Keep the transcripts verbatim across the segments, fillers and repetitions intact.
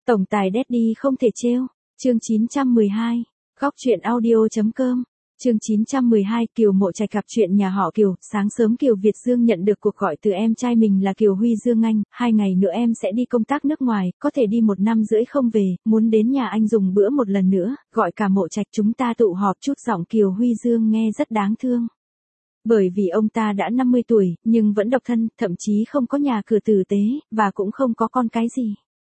Tổng tài Daddy không thể trêu. Chương chín trăm mười hai. Góc truyện audio.com. Chương chín trăm mười hai. Kiều Mộ Trạch gặp chuyện nhà họ Kiều. Sáng sớm Kiều Việt Dương nhận được cuộc gọi từ em trai mình là Kiều Huy Dương anh. Hai ngày nữa em sẽ đi công tác nước ngoài, có thể đi một năm rưỡi không về, muốn đến nhà anh dùng bữa một lần nữa, gọi cả Mộ Trạch chúng ta tụ họp chút. Giọng Kiều Huy Dương nghe rất đáng thương. Bởi vì ông ta đã năm mươi tuổi, nhưng vẫn độc thân, thậm chí không có nhà cửa tử tế, và cũng không có con cái gì.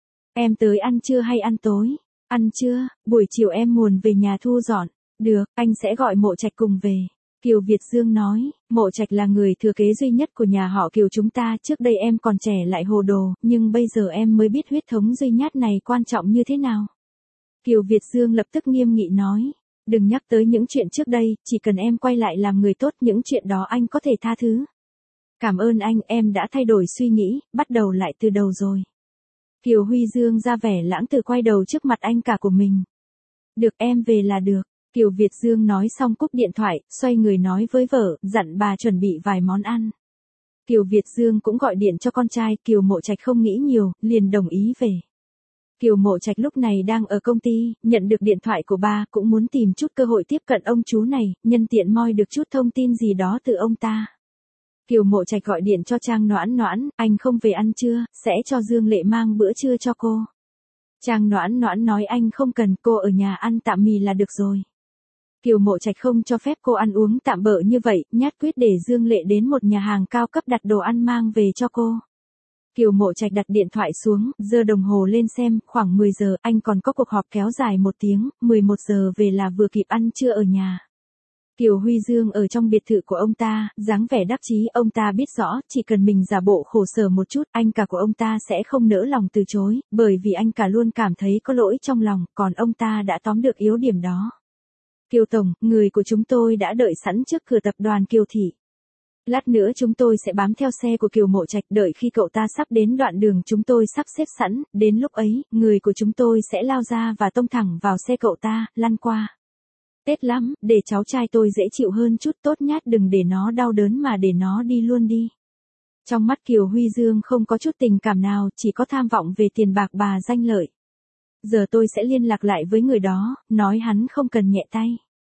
Em tới ăn trưa hay ăn tối? Ăn trưa, buổi chiều em muốn về nhà thu dọn. Được, anh sẽ gọi Mộ Trạch cùng về. Kiều Việt Dương nói, Mộ Trạch là người thừa kế duy nhất của nhà họ Kiều chúng ta, trước đây em còn trẻ lại hồ đồ, nhưng bây giờ em mới biết huyết thống duy nhất này quan trọng như thế nào. Kiều Việt Dương lập tức nghiêm nghị nói, đừng nhắc tới những chuyện trước đây, chỉ cần em quay lại làm người tốt, những chuyện đó anh có thể tha thứ. Cảm ơn anh, em đã thay đổi suy nghĩ, bắt đầu lại từ đầu rồi. Kiều Huy Dương ra vẻ lãng tử quay đầu trước mặt anh cả của mình. Được, em về là được. Kiều Việt Dương nói xong cúp điện thoại, xoay người nói với vợ, dặn bà chuẩn bị vài món ăn. Kiều Việt Dương cũng gọi điện cho con trai, Kiều Mộ Trạch không nghĩ nhiều, liền đồng ý về. Kiều Mộ Trạch lúc này đang ở công ty, nhận được điện thoại của ba, cũng muốn tìm chút cơ hội tiếp cận ông chú này, nhân tiện moi được chút thông tin gì đó từ ông ta. Kiều Mộ Trạch gọi điện cho Trang Noãn Noãn, anh không về ăn trưa, sẽ cho Dương Lệ mang bữa trưa cho cô. Trang Noãn Noãn nói anh không cần, cô ở nhà ăn tạm mì là được rồi. Kiều Mộ Trạch không cho phép cô ăn uống tạm bợ như vậy, nhát quyết để Dương Lệ đến một nhà hàng cao cấp đặt đồ ăn mang về cho cô. Kiều Mộ Trạch đặt điện thoại xuống, giơ đồng hồ lên xem, khoảng mười giờ, anh còn có cuộc họp kéo dài một tiếng, mười một giờ về là vừa kịp ăn trưa ở nhà. Kiều Huy Dương ở trong biệt thự của ông ta, dáng vẻ đắc chí, ông ta biết rõ, chỉ cần mình giả bộ khổ sở một chút, anh cả của ông ta sẽ không nỡ lòng từ chối, bởi vì anh cả luôn cảm thấy có lỗi trong lòng, còn ông ta đã tóm được yếu điểm đó. Kiều Tổng, người của chúng tôi đã đợi sẵn trước cửa tập đoàn Kiều Thị. Lát nữa chúng tôi sẽ bám theo xe của Kiều Mộ Trạch, đợi khi cậu ta sắp đến đoạn đường chúng tôi sắp xếp sẵn, đến lúc ấy, người của chúng tôi sẽ lao ra và tông thẳng vào xe cậu ta, lăn qua. Tết lắm, để cháu trai tôi dễ chịu hơn chút, tốt nhát, đừng để nó đau đớn mà để nó đi luôn đi. Trong mắt Kiều Huy Dương không có chút tình cảm nào, chỉ có tham vọng về tiền bạc bà danh lợi. Giờ tôi sẽ liên lạc lại với người đó, nói hắn không cần nhẹ tay.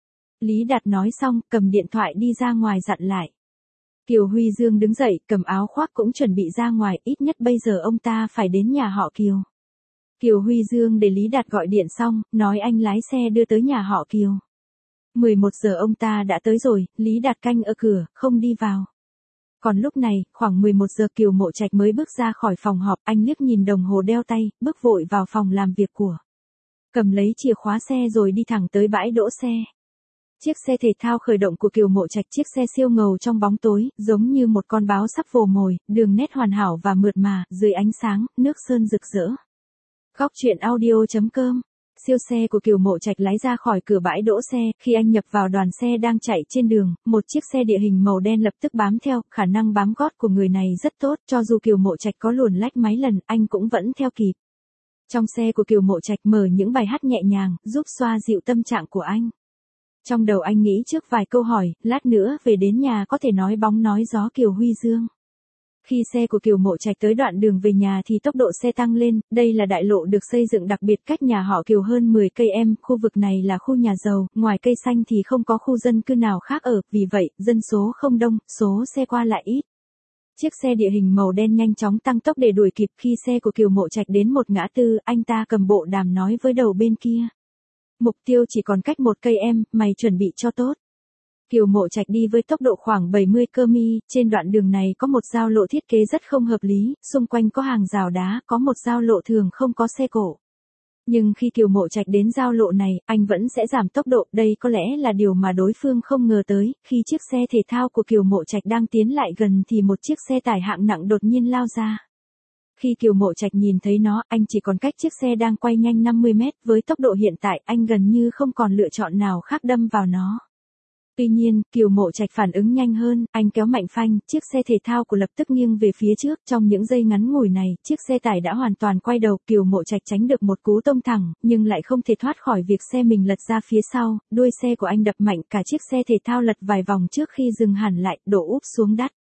Lý Đạt nói xong, cầm điện thoại đi ra ngoài dặn lại. Kiều Huy Dương đứng dậy, cầm áo khoác cũng chuẩn bị ra ngoài, ít nhất bây giờ ông ta phải đến nhà họ Kiều. Kiều Huy Dương để Lý Đạt gọi điện xong, nói anh lái xe đưa tới nhà họ Kiều. mười một giờ ông ta đã tới rồi, Lý Đạt canh ở cửa, không đi vào. Còn lúc này, khoảng mười một giờ Kiều Mộ Trạch mới bước ra khỏi phòng họp, anh liếc nhìn đồng hồ đeo tay, bước vội vào phòng làm việc của. Cầm lấy chìa khóa xe rồi đi thẳng tới bãi đỗ xe. Chiếc xe thể thao khởi động của Kiều Mộ Trạch, chiếc xe siêu ngầu trong bóng tối, giống như một con báo sắp vồ mồi, đường nét hoàn hảo và mượt mà, dưới ánh sáng, nước sơn rực rỡ. Góc truyện audio.com. Siêu xe của Kiều Mộ Trạch lái ra khỏi cửa bãi đỗ xe, khi anh nhập vào đoàn xe đang chạy trên đường, một chiếc xe địa hình màu đen lập tức bám theo, khả năng bám gót của người này rất tốt, cho dù Kiều Mộ Trạch có luồn lách mấy lần, anh cũng vẫn theo kịp. Trong xe của Kiều Mộ Trạch mở những bài hát nhẹ nhàng, giúp xoa dịu tâm trạng của anh. Trong đầu anh nghĩ trước vài câu hỏi, lát nữa về đến nhà có thể nói bóng nói gió Kiều Huy Dương. Khi xe của Kiều Mộ Trạch tới đoạn đường về nhà thì tốc độ xe tăng lên, đây là đại lộ được xây dựng đặc biệt cách nhà họ Kiều hơn mười cây số, khu vực này là khu nhà giàu, ngoài cây xanh thì không có khu dân cư nào khác ở, vì vậy, dân số không đông, số xe qua lại ít. Chiếc xe địa hình màu đen nhanh chóng tăng tốc để đuổi kịp, khi xe của Kiều Mộ Trạch đến một ngã tư, anh ta cầm bộ đàm nói với đầu bên kia. Mục tiêu chỉ còn cách một cây em, mày chuẩn bị cho tốt. Kiều Mộ Trạch đi với tốc độ khoảng bảy mươi ki lô mét, trên đoạn đường này có một giao lộ thiết kế rất không hợp lý, xung quanh có hàng rào đá, có một giao lộ thường không có xe cộ. Nhưng khi Kiều Mộ Trạch đến giao lộ này, anh vẫn sẽ giảm tốc độ, đây có lẽ là điều mà đối phương không ngờ tới, khi chiếc xe thể thao của Kiều Mộ Trạch đang tiến lại gần thì một chiếc xe tải hạng nặng đột nhiên lao ra. Khi Kiều Mộ Trạch nhìn thấy nó, anh chỉ còn cách chiếc xe đang quay nhanh năm mươi mét, với tốc độ hiện tại, anh gần như không còn lựa chọn nào khác đâm vào nó. Tuy nhiên, Kiều Mộ Trạch phản ứng nhanh hơn, anh kéo mạnh phanh, chiếc xe thể thao của lập tức nghiêng về phía trước, trong những giây ngắn ngủi này, chiếc xe tải đã hoàn toàn quay đầu, Kiều Mộ Trạch tránh được một cú tông thẳng, nhưng lại không thể thoát khỏi việc xe mình lật ra phía sau, đuôi xe của anh đập mạnh, cả chiếc xe thể thao lật vài vòng trước khi dừng hẳn lại, đổ úp xuống đất.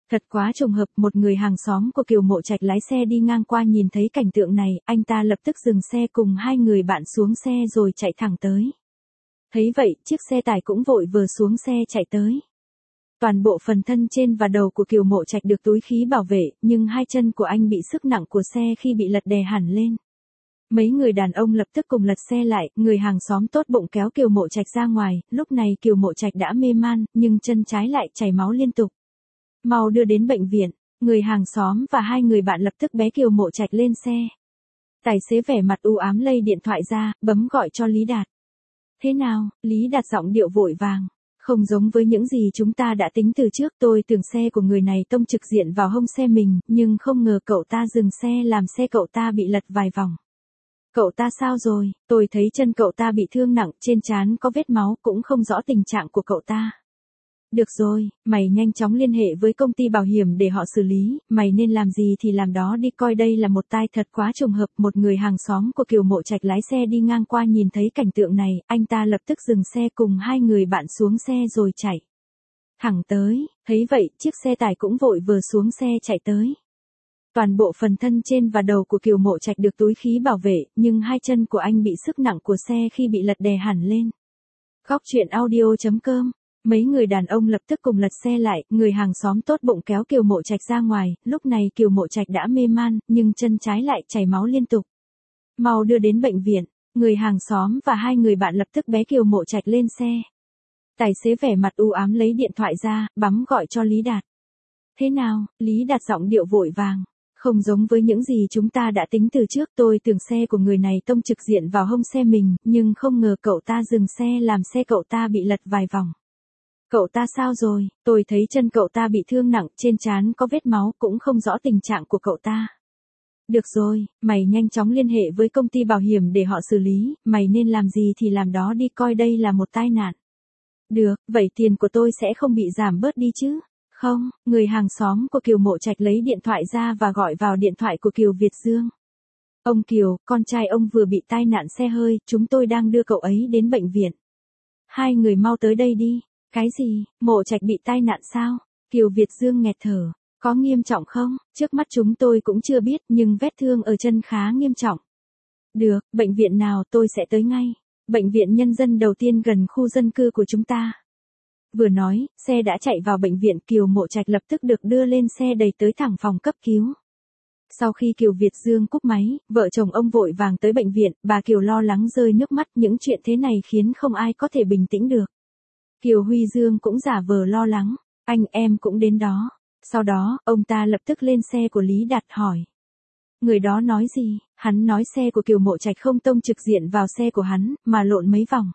Thật quá trùng hợp, một người hàng xóm của Kiều Mộ Trạch lái xe đi ngang qua nhìn thấy cảnh tượng này, anh ta lập tức dừng xe cùng hai người bạn xuống xe rồi chạy thẳng tới. Thấy vậy, chiếc xe tải cũng vội vừa xuống xe chạy tới. Toàn bộ phần thân trên và đầu của Kiều Mộ Trạch được túi khí bảo vệ, nhưng hai chân của anh bị sức nặng của xe khi bị lật đè hẳn lên. Mấy người đàn ông lập tức cùng lật xe lại, người hàng xóm tốt bụng kéo Kiều Mộ Trạch ra ngoài, lúc này Kiều Mộ Trạch đã mê man, nhưng chân trái lại chảy máu liên tục. Mau đưa đến bệnh viện, người hàng xóm và hai người bạn lập tức bế Kiều Mộ Trạch lên xe. Tài xế vẻ mặt u ám lay điện thoại ra, bấm gọi cho Lý Đạt. Thế nào? Lý Đạt giọng điệu vội vàng. Không giống với những gì chúng ta đã tính từ trước, tôi tưởng xe của người này tông trực diện vào hông xe mình, nhưng không ngờ cậu ta dừng xe làm xe cậu ta bị lật vài vòng. Cậu ta sao rồi? Tôi thấy chân cậu ta bị thương nặng, trên trán có vết máu, cũng không rõ tình trạng của cậu ta. Được rồi, mày nhanh chóng liên hệ với công ty bảo hiểm để họ xử lý, mày nên làm gì thì làm đó đi, coi đây là một tai thật quá trùng hợp. Một người hàng xóm của Kiều Mộ Trạch lái xe đi ngang qua nhìn thấy cảnh tượng này, anh ta lập tức dừng xe cùng hai người bạn xuống xe rồi chạy thẳng tới. Thấy vậy, chiếc xe tải cũng vội vừa xuống xe chạy tới. Toàn bộ phần thân trên và đầu của Kiều Mộ Trạch được túi khí bảo vệ, nhưng hai chân của anh bị sức nặng của xe khi bị lật đè hẳn lên. Góc truyện audio chấm com. Mấy người đàn ông lập tức cùng lật xe lại, người hàng xóm tốt bụng kéo Kiều Mộ Trạch ra ngoài, lúc này Kiều Mộ Trạch đã mê man, nhưng chân trái lại chảy máu liên tục. Mau đưa đến bệnh viện, người hàng xóm và hai người bạn lập tức bế Kiều Mộ Trạch lên xe. Tài xế vẻ mặt u ám lấy điện thoại ra, bấm gọi cho Lý Đạt. Thế nào? Lý Đạt giọng điệu vội vàng. Không giống với những gì chúng ta đã tính từ trước, tôi tưởng xe của người này tông trực diện vào hông xe mình, nhưng không ngờ cậu ta dừng xe làm xe cậu ta bị lật vài vòng. Cậu ta sao rồi? Tôi thấy chân cậu ta bị thương nặng, trên trán có vết máu, cũng không rõ tình trạng của cậu ta. Được rồi, mày nhanh chóng liên hệ với công ty bảo hiểm để họ xử lý, mày nên làm gì thì làm đó đi, coi đây là một tai nạn. Được, vậy tiền của tôi sẽ không bị giảm bớt đi chứ? Không, người hàng xóm của Kiều Mộ Trạch lấy điện thoại ra và gọi vào điện thoại của Kiều Việt Dương. Ông Kiều, con trai ông vừa bị tai nạn xe hơi, chúng tôi đang đưa cậu ấy đến bệnh viện. Hai người mau tới đây đi. Cái gì? Mộ Trạch bị tai nạn sao? Kiều Việt Dương nghẹt thở. Có nghiêm trọng không? Trước mắt chúng tôi cũng chưa biết, nhưng vết thương ở chân khá nghiêm trọng. Được, bệnh viện nào tôi sẽ tới ngay. Bệnh viện nhân dân đầu tiên gần khu dân cư của chúng ta. Vừa nói, xe đã chạy vào bệnh viện, Kiều Mộ Trạch lập tức được đưa lên xe đẩy tới thẳng phòng cấp cứu. Sau khi Kiều Việt Dương cúp máy, vợ chồng ông vội vàng tới bệnh viện, bà Kiều lo lắng rơi nước mắt, những chuyện thế này khiến không ai có thể bình tĩnh được. Kiều Huy Dương cũng giả vờ lo lắng, anh em cũng đến đó. Sau đó, ông ta lập tức lên xe của Lý Đạt hỏi. Người đó nói gì? Hắn nói xe của Kiều Mộ Trạch không tông trực diện vào xe của hắn, mà lộn mấy vòng.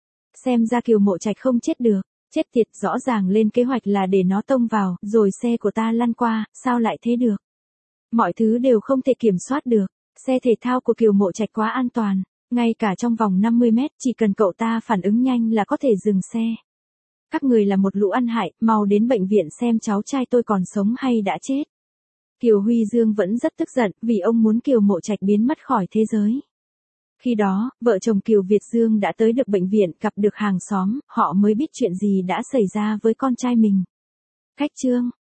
Xem ra Kiều Mộ Trạch không chết được. Chết tiệt, rõ ràng lên kế hoạch là để nó tông vào, rồi xe của ta lăn qua, sao lại thế được? Mọi thứ đều không thể kiểm soát được. Xe thể thao của Kiều Mộ Trạch quá an toàn. Ngay cả trong vòng năm mươi mét, chỉ cần cậu ta phản ứng nhanh là có thể dừng xe. Các người là một lũ ăn hại, mau đến bệnh viện xem cháu trai tôi còn sống hay đã chết. Kiều Huy Dương vẫn rất tức giận, vì ông muốn Kiều Mộ Trạch biến mất khỏi thế giới. Khi đó, vợ chồng Kiều Việt Dương đã tới được bệnh viện, gặp được hàng xóm, họ mới biết chuyện gì đã xảy ra với con trai mình. Khách Trương,